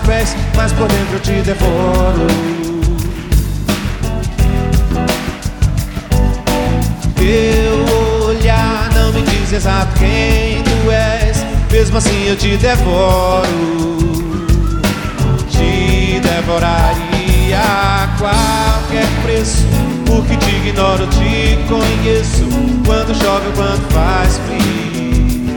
pés, mas por dentro eu te devoro. Teu olhar não me diz exato quem tu és, mesmo assim eu te devoro. Te devoraria a qualquer preço, porque te ignoro, te conheço, quando chove ou quando faz frio.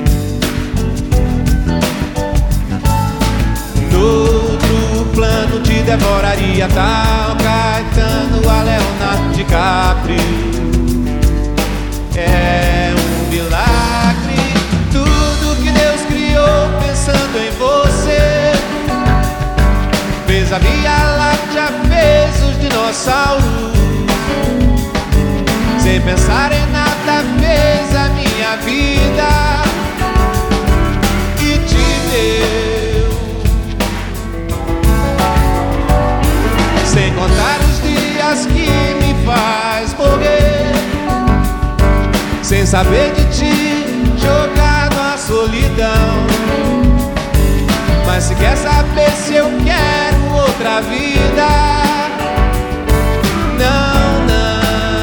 Noutro plano te devoraria tal Caetano a Leonardo DiCaprio. É um milagre tudo que Deus criou pensando em você. Fez a Via Láctea, fez os dinossauros, sem pensar em nada fez a minha vida e te deu, sem contar os dias que me faz morrer, sem saber de ti, jogado à solidão. Mas se quer saber se eu quero outra vida, não, não.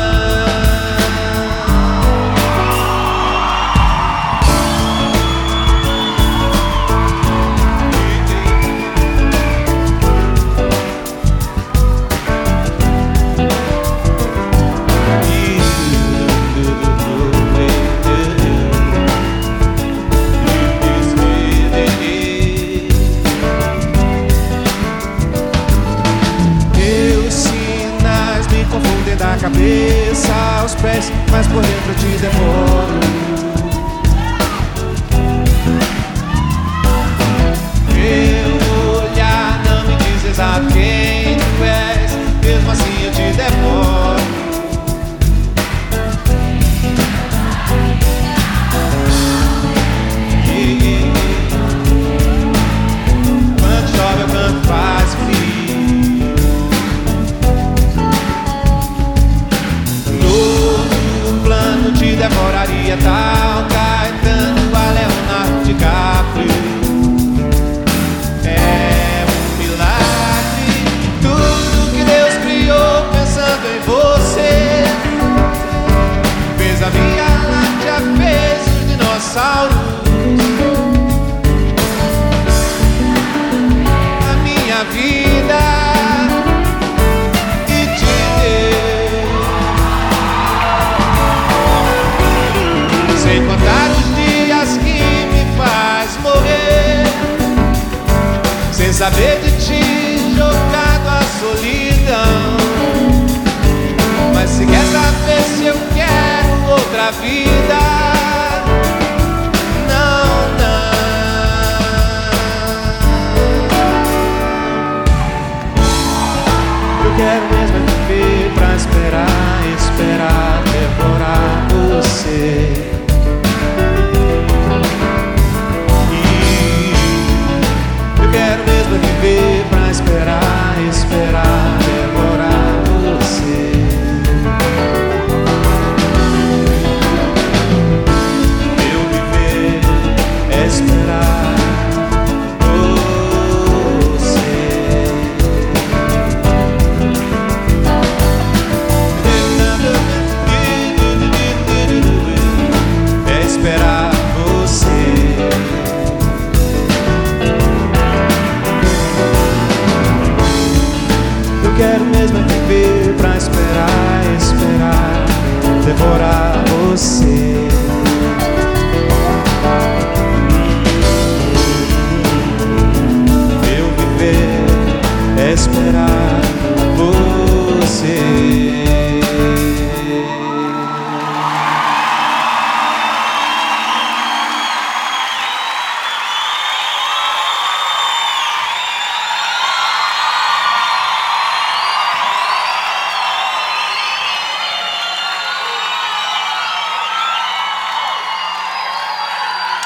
Da cabeça aos pés, mas por dentro eu te devoro. Teu olhar não me diz exato quem tu és, mesmo assim eu te devoro. Quando chove ou quando faz frio, te devoraria tal Caetano a Leonardo DiCaprio. É um milagre tudo que Deus criou pensando em você. Fez a Via Láctea, fez os dinossauros, a minha vida. Sem contar os dias que me faz morrer, sem saber de ti, jogado à solidão. Mas se quer saber se eu quero outra vida, não, não. Eu quero mesmo viver pra esperar, esperar, devorar você. Quero mesmo viver pra esperar, esperar, devorar você. Meu viver é esperar você. É esperar você. Eu quero mesmo viver pra esperar, esperar, devorar você. Meu viver é esperar.